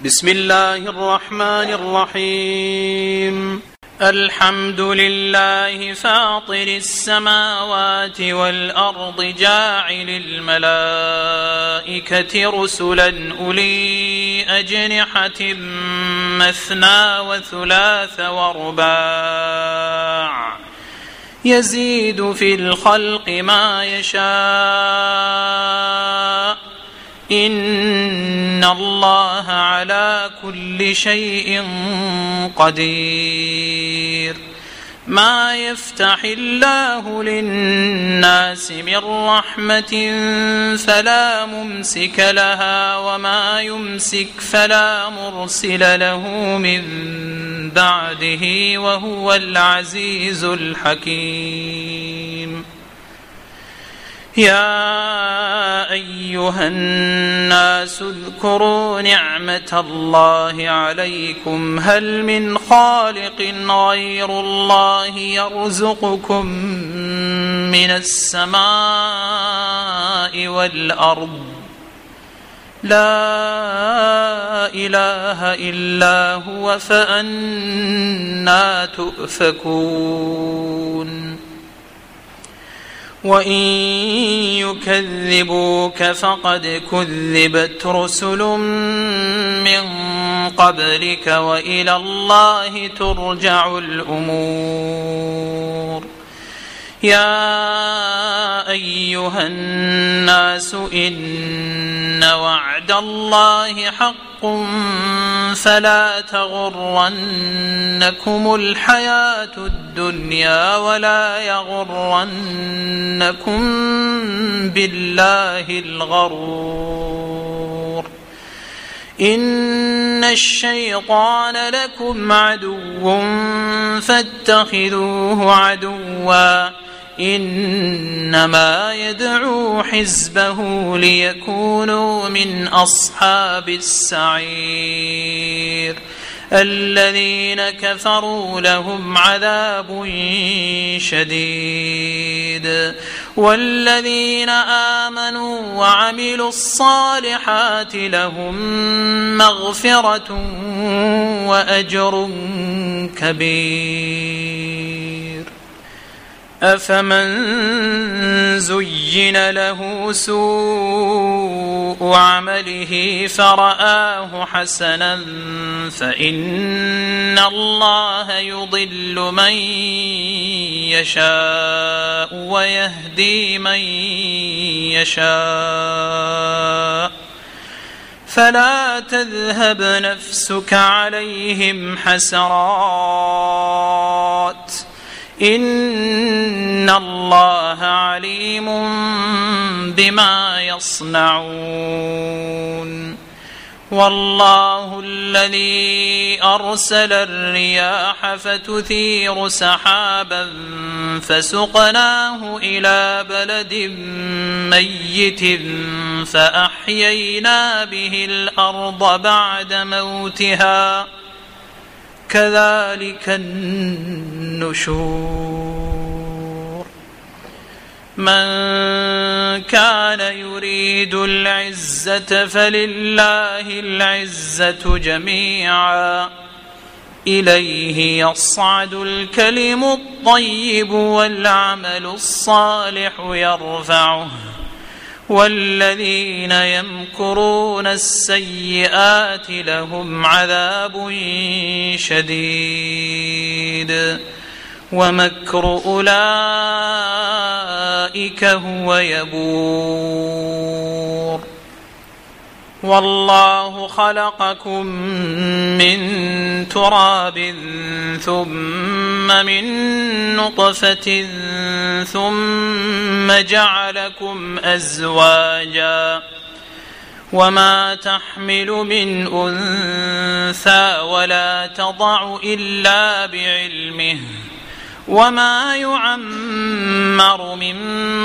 بسم الله الرحمن الرحيم. الحمد لله فاطر السماوات والأرض جاعل الملائكة رسلا أولي أجنحة مثنى وثلاث ورباع يزيد في الخلق ما يشاء إن الله على كل شيء قدير. ما يفتح الله للناس من رحمة فلا ممسك لها وما يمسك فلا مرسل له من بعده وهو العزيز الحكيم. يا أيها الناس اذكروا نعمة الله عليكم هل من خالق غير الله يرزقكم من السماء والأرض لا إله إلا هو فأنى تؤفكون. وإن يكذبوك فقد كذبت رسل من قبلك وإلى الله ترجع الأمور. يا أيها الناس إن وعد الله حق فلا تغرنكم الحياة الدنيا ولا يغرنكم بالله الغرور. إن الشيطان لكم عدو فاتخذوه عدوا إنما يدعو حزبه ليكونوا من أصحاب السعير. الذين كفروا لهم عذاب شديد والذين آمنوا وعملوا الصالحات لهم مغفرة وأجر كبير. أفمن زين له سوء عمله فرآه حسنا فإن الله يضل من يشاء ويهدي من يشاء فلا تذهب نفسك عليهم حسرات إن الله عليم بما يصنعون. والله الذي أرسل الرياح فتثير سحابا فسقناه إلى بلد ميت فأحيينا به الأرض بعد موتها كذلك النشور. من كان يريد العزة فلله العزة جميعا إليه يصعد الكلم الطيب والعمل الصالح يرفعه والذين يمكرون السيئات لهم عذاب شديد ومكر أولئك هو يبور. والله خلقكم من تراب ثم من نطفة ثم جعلكم أزواجا وما تحمل من أنثى ولا تضع إلا بعلمه وما يعمر من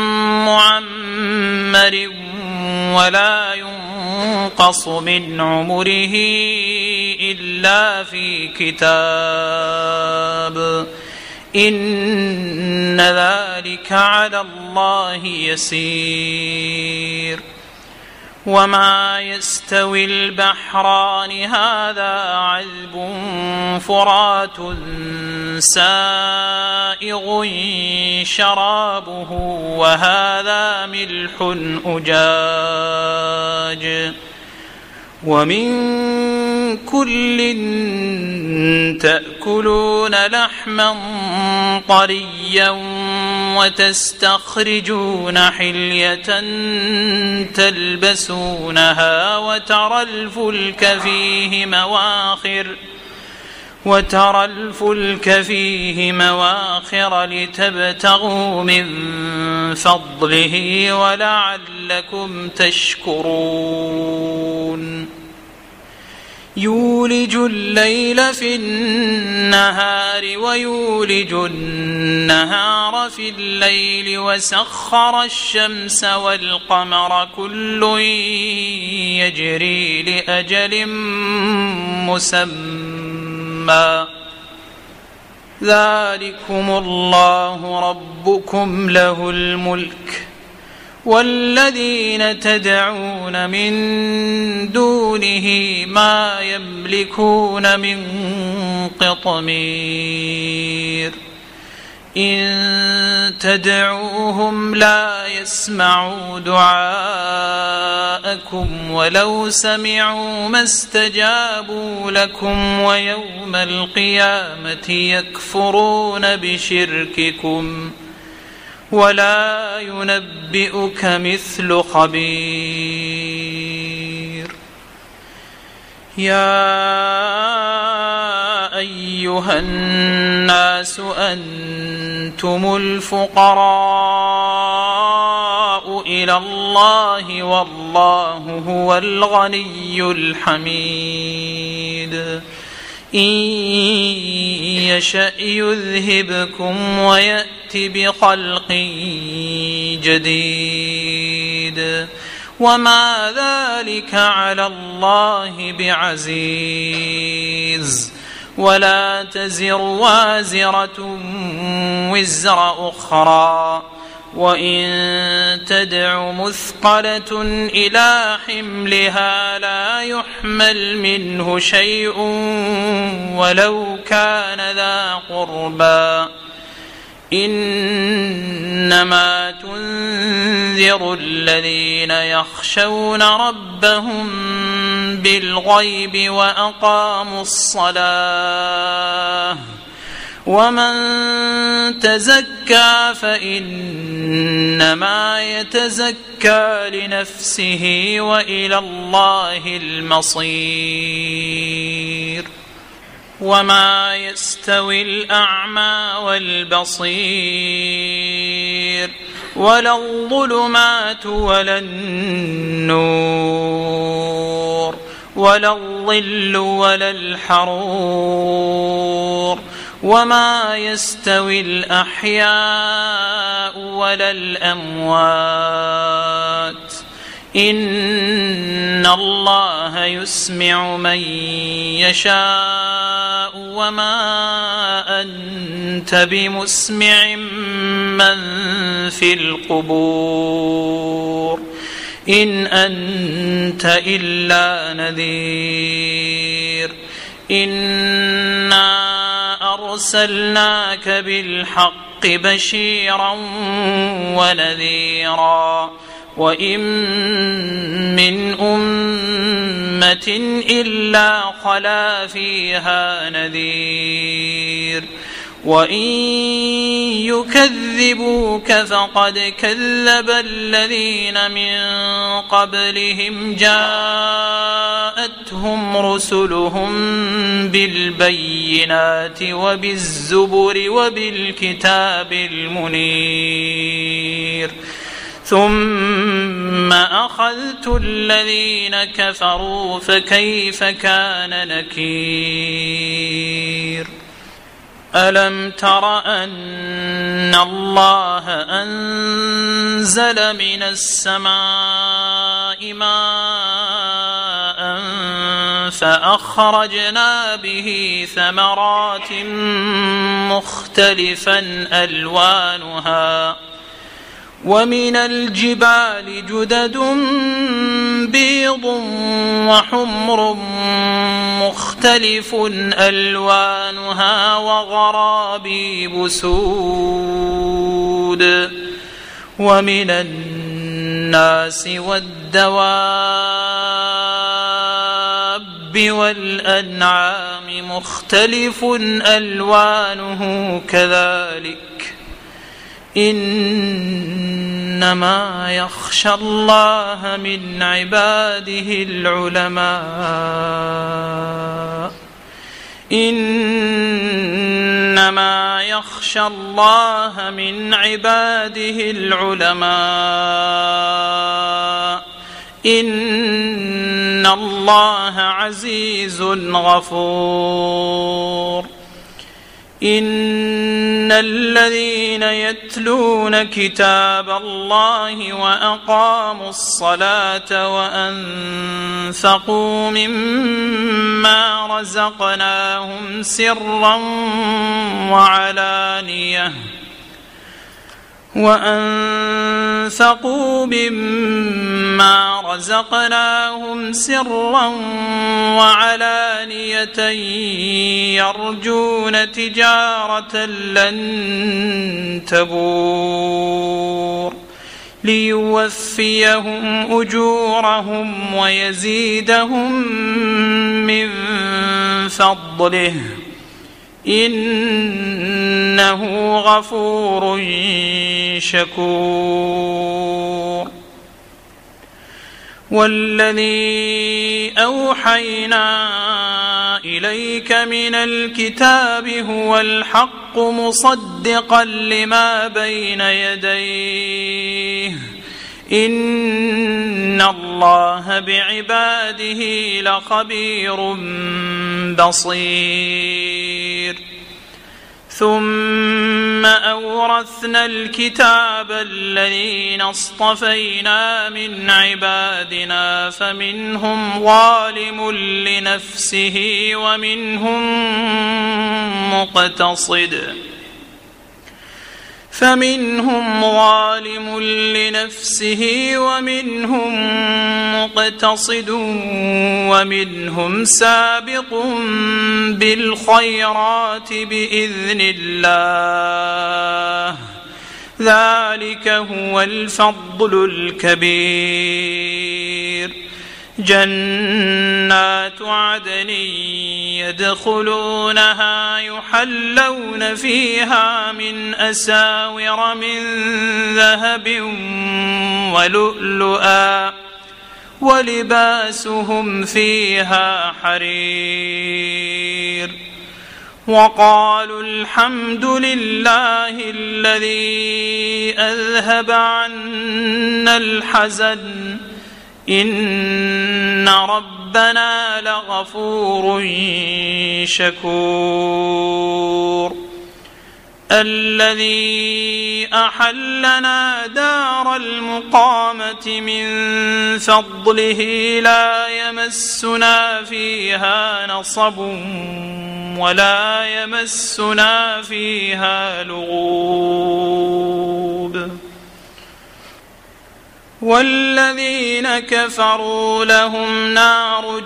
معمر ولا ينقص من عمره إلا في كتاب إن ذلك على الله يسير. وما يستوي البحران هذا عذب فرات سائغ شرابه وهذا ملح أجاج ومن كل تأكلون لحما طريا وتستخرجون حلية تلبسونها وترى الفلك فيه مواخر لتبتغوا من فضله ولعلكم تشكرون يولج الليل في النهار ويولج النهار في الليل وسخر الشمس والقمر كل يجري لأجل مسمى ذلكم الله ربكم له الملك والذين تدعون من دونه ما يملكون من قطمير إن تدعوهم لا يسمعوا دعاءكم ولو سمعوا ما استجابوا لكم ويوم القيامة يكفرون بشرككم ولا ينبئك مثل خبير يا أيها الناس أنتم الفقراء إلى الله والله هو الغني الحميد إن يشأ يذهبكم ويأت بخلق جديد وما ذلك على الله بعزيز ولا تزر وازرة وزر أخرى وإن تدع مثقلة إلى حملها لا يحمل منه شيء ولو كان ذا قربى إنما تنذر الذين يخشون ربهم بالغيب وأقاموا الصلاة ومن تزكى فإنما يتزكى لنفسه وإلى الله المصير وما يستوي الأعمى والبصير ولا الظلمات ولا النور ولا الظل ولا الحرور وما يستوي الأحياء ولا الأموات إن الله يسمع من يشاء وما أنت بمسمع من في القبور إن أنت إلا نذير إنا أرسلناك بالحق بشيرا ونذيرا وإن من أمة إلا خلا فيها نذير وإن يكذبوك فقد كذب الذين من قبلهم جاءتهم رسلهم بالبينات وبالزبر وبالكتاب المنير ثم أخذت الذين كفروا فكيف كان نكير ألم تر أن الله أنزل من السماء ماء فأخرجنا به ثمرات مختلفا ألوانها ومن الجبال جدد بيض وحمر مختلف ألوانها وغرابيب سود ومن الناس والدواب والأنعام مختلف ألوانه كذلك إنما يخشى الله من عباده العلماء إنما يخشى الله من عباده العلماء إن الله عزيز غفور إن الذين يتلون كتاب الله وأقاموا الصلاة وأنفقوا مما رزقناهم سرا وعلانية يرجون تجارة لن تبور ليوفيهم أجورهم ويزيدهم من فضله إنه غفور شكور والذي أوحينا إليك من الكتاب هو الحق مصدقا لما بين يديه إن الله بعباده لخبير بصير ثم أورثنا الكتاب الذين اصطفينا من عبادنا فمنهم ظالم لنفسه ومنهم مقتصد ومنهم سابق بالخيرات بإذن الله ذلك هو الفضل الكبير جنات عدن يدخلونها يحلون فيها من أساور من ذهب ولؤلؤا ولباسهم فيها حرير وقالوا الحمد لله الذي أذهب عنا الحزن إن ربنا لغفور شكور الذي أحلنا دار المقامة من فضله لا يمسنا فيها نصب ولا يمسنا فيها لغوب والذين كفروا لهم نار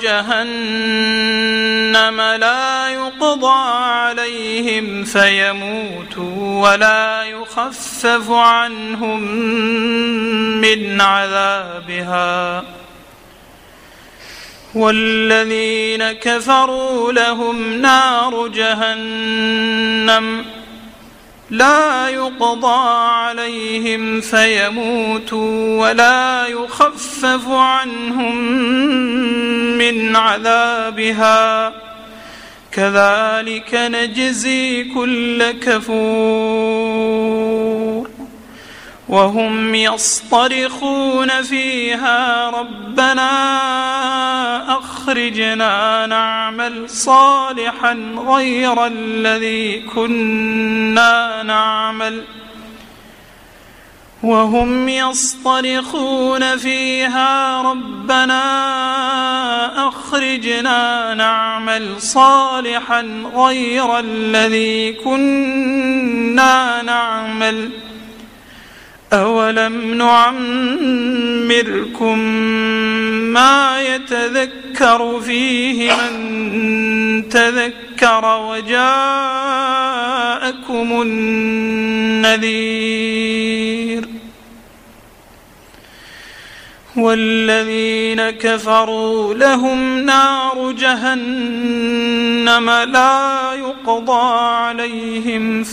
جهنم لا يقضى عليهم فيموتوا ولا يخفف عنهم من عذابها والذين كفروا لهم نار جهنم لا يقضى عليهم فيموتوا ولا يخفف عنهم من عذابها كذلك نجزي كل كفور وهم يصطرخون فيها ربنا أخرجنا نعمل صالحا غير الذي كنا نعمل وهم يصطرخون فيها ربنا أخرجنا نعمل صالحا غير الذي كنا نعمل أولم نعمركم ما يتذكر فيه من تذكر وجاءكم النذير والذين كفروا لهم نار جهنم لا يقضى عليهم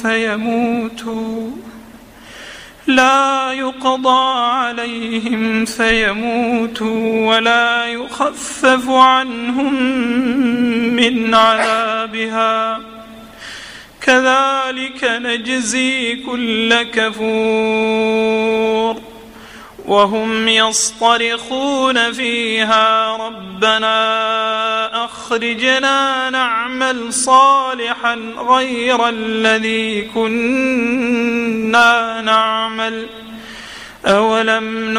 فيموتوا ولا يخفف عنهم من عذابها كذلك نجزي كل كفور وهم يصطرخون فيها ربنا أخرجنا نعمل صالحا غير الذي كنا نعمل أولم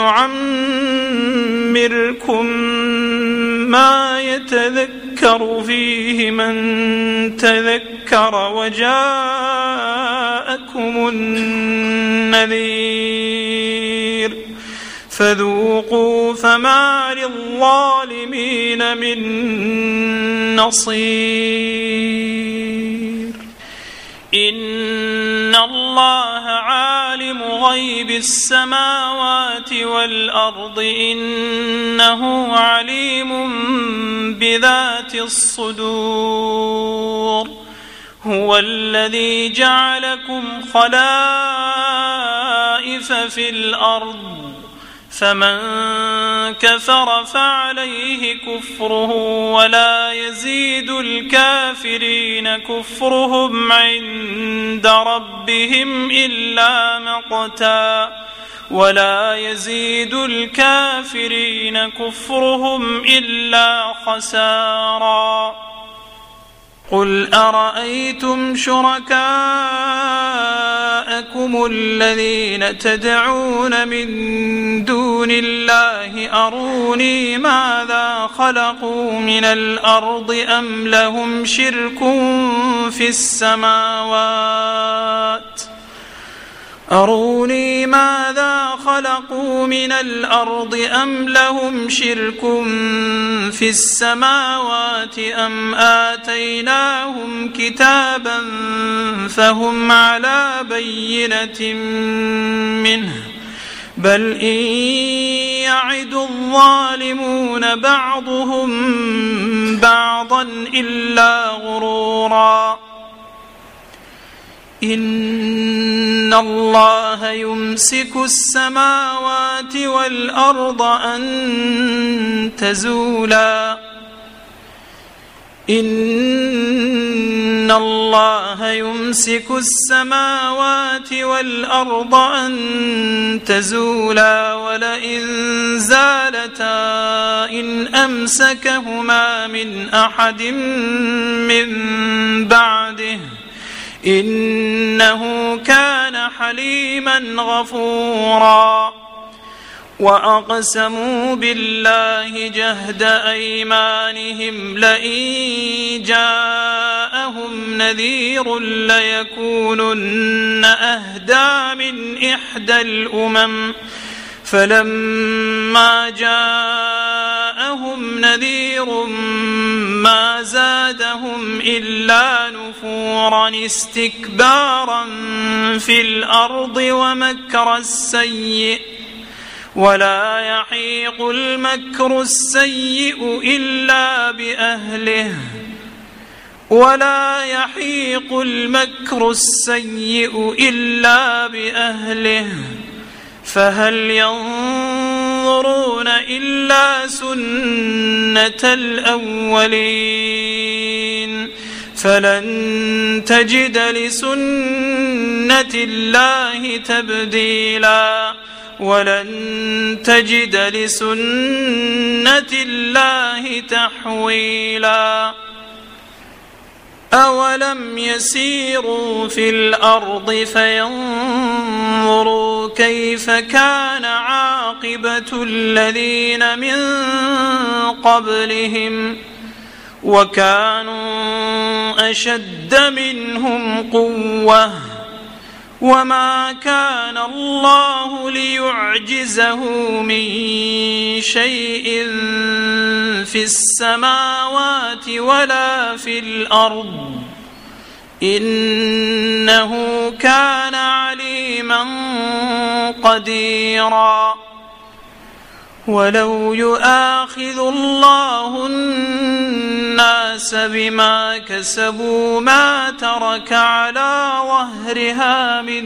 نعمركم ما يتذكر فيه من تذكر وجاءكم النذير فذوقوا فما للظالمين من نصير إن الله عالم غيب السماوات والأرض إنه عليم بذات الصدور هو الذي جعلكم خلائف في الأرض فمن كفر فعليه كفره ولا يزيد الكافرين كفرهم عند ربهم إلا مقتا ولا يزيد الكافرين كفرهم إلا خسارا قل أرأيتم شركاءكم الذين تدعون من دون الله أروني ماذا خلقوا من الأرض أم لهم شرك في السماوات أروني ماذا خلقوا من الأرض أم لهم شرك في السماوات أم آتيناهم كتابا فهم على بينة منه بل إن يعد الظالمون بعضهم بعضا إلا غرورا إن الله يمسك السماوات والأرض أن تزولا إن الله يمسك السماوات والأرض أن تزولا ولئن زالتا إن أمسكهما من أحد من بعده إنه كان حليما غفورا وأقسموا بالله جهد أيمانهم لئن جاءهم نذير ليكونن أهدى من إحدى الأمم فلما جاءهم نذير ما زادهم إلا نفورا استكبارا في الأرض ومكر السيء ولا يحيق المكر السيء إلا بأهله فهل ينظرون إلا سنة الأولين فلن تجد لسنة الله تبديلا ولن تجد لسنة الله تحويلا أولم يسيروا في الأرض فينظروا كيف كان عاقبة الذين من قبلهم وكانوا أشد منهم قوة وما كان الله ليعجزه من شيء في السماوات ولا في الأرض إنه كان عليما قديرا ولو يؤاخذ الله الناس بما كسبوا ما ترك على ظهرها من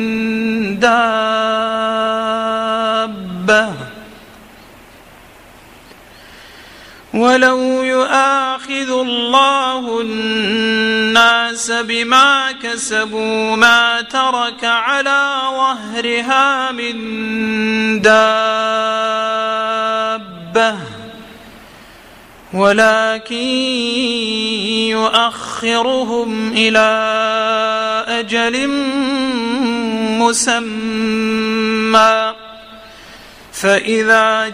دابة ولو يؤاخذ الله الناس بما كسبوا ما ترك على ظهرها من دابة ولكن يؤخرهم إلى أجل مسمى فإذا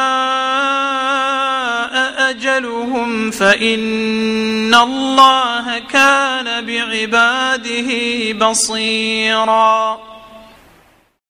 جاء أجلهم فإن الله كان بعباده بصيرا